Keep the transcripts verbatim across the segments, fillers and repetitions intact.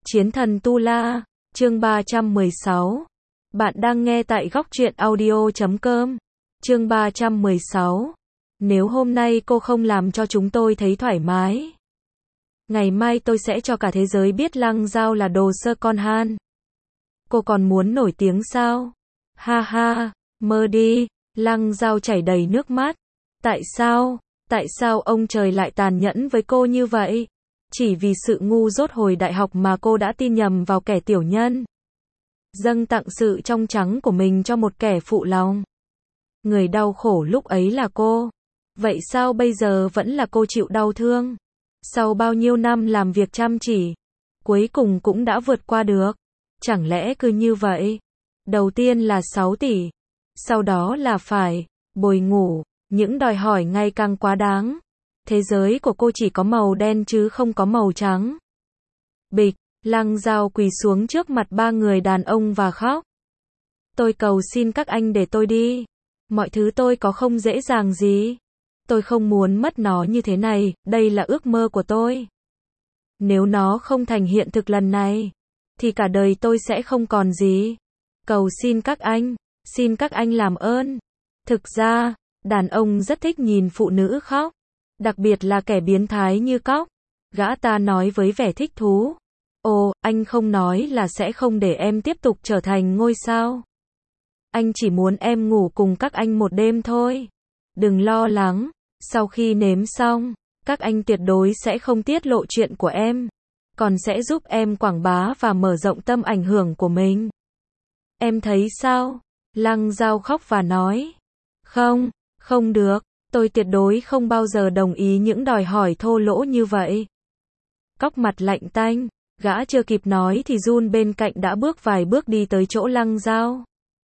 Chiến thần Tu La, chương ba trăm mười sáu. Bạn đang nghe tại góc truyện audio chấm com. Chương ba trăm mười sáu. Nếu hôm nay cô không làm cho chúng tôi thấy thoải mái, ngày mai tôi sẽ cho cả thế giới biết Lăng Giao là đồ sơ con Han. Cô còn muốn nổi tiếng sao? Ha ha, mơ đi. Lăng Giao chảy đầy nước mắt. Tại sao? Tại sao ông trời lại tàn nhẫn với cô như vậy? Chỉ vì sự ngu dốt hồi đại học mà cô đã tin nhầm vào kẻ tiểu nhân, dâng tặng sự trong trắng của mình cho một kẻ phụ lòng. Người đau khổ lúc ấy là cô. Vậy sao bây giờ vẫn là cô chịu đau thương? Sau bao nhiêu năm làm việc chăm chỉ, cuối cùng cũng đã vượt qua được. Chẳng lẽ cứ như vậy? Đầu tiên là sáu tỷ, sau đó là phải bồi ngủ, những đòi hỏi ngày càng quá đáng. Thế giới của cô chỉ có màu đen chứ không có màu trắng. Bịch, Lăng Giao quỳ xuống trước mặt ba người đàn ông và khóc. Tôi cầu xin các anh để tôi đi. Mọi thứ tôi có không dễ dàng gì. Tôi không muốn mất nó như thế này, đây là ước mơ của tôi. Nếu nó không thành hiện thực lần này, thì cả đời tôi sẽ không còn gì. Cầu xin các anh, xin các anh làm ơn. Thực ra, đàn ông rất thích nhìn phụ nữ khóc. Đặc biệt là kẻ biến thái như Cóc. Gã ta nói với vẻ thích thú. Ồ, anh không nói là sẽ không để em tiếp tục trở thành ngôi sao. Anh chỉ muốn em ngủ cùng các anh một đêm thôi. Đừng lo lắng, sau khi nếm xong, các anh tuyệt đối sẽ không tiết lộ chuyện của em. Còn sẽ giúp em quảng bá và mở rộng tầm ảnh hưởng của mình. Em thấy sao? Lăng Giao khóc và nói. Không, không được. Tôi tuyệt đối không bao giờ đồng ý những đòi hỏi thô lỗ như vậy. Cóc mặt lạnh tanh, gã chưa kịp nói thì Jun bên cạnh đã bước vài bước đi tới chỗ Lăng Giao.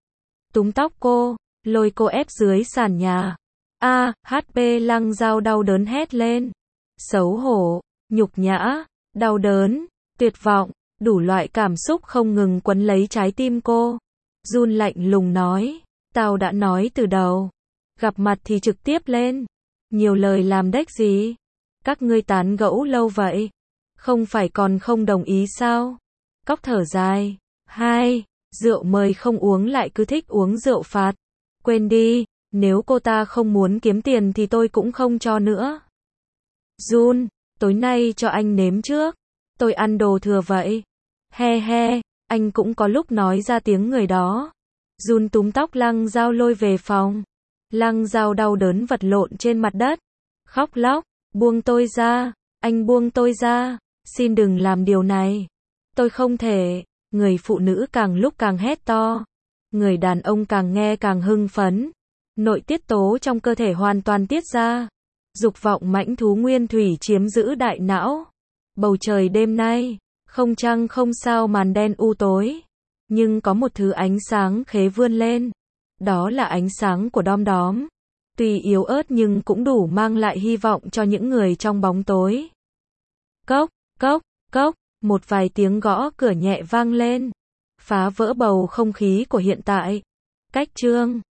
Túm tóc cô, lôi cô ép dưới sàn nhà. A, hát pê Lăng Giao đau đớn hét lên. Xấu hổ, nhục nhã, đau đớn, tuyệt vọng, đủ loại cảm xúc không ngừng quấn lấy trái tim cô. Jun lạnh lùng nói, tao đã nói từ đầu. Gặp mặt thì trực tiếp lên. Nhiều lời làm đếch gì? Các ngươi tán gẫu lâu vậy, không phải còn không đồng ý sao? Cóc thở dài. Hai, rượu mời không uống lại cứ thích uống rượu phạt. Quên đi, nếu cô ta không muốn kiếm tiền thì tôi cũng không cho nữa. Jun, tối nay cho anh nếm trước. Tôi ăn đồ thừa vậy. He he, anh cũng có lúc nói ra tiếng người đó. Jun túm tóc Lăng Giao lôi về phòng. Lăng Giao đau đớn vật lộn trên mặt đất. Khóc lóc, buông tôi ra, anh buông tôi ra, xin đừng làm điều này. Tôi không thể. Người phụ nữ càng lúc càng hét to. Người đàn ông càng nghe càng hưng phấn. Nội tiết tố trong cơ thể hoàn toàn tiết ra. Dục vọng mãnh thú nguyên thủy chiếm giữ đại não. Bầu trời đêm nay, không trăng không sao màn đen u tối. Nhưng có một thứ ánh sáng khế vươn lên. Đó là ánh sáng của đom đóm. Tuy yếu ớt nhưng cũng đủ mang lại hy vọng cho những người trong bóng tối. Cốc, cốc, cốc, một vài tiếng gõ cửa nhẹ vang lên. Phá vỡ bầu không khí của hiện tại. Cách chương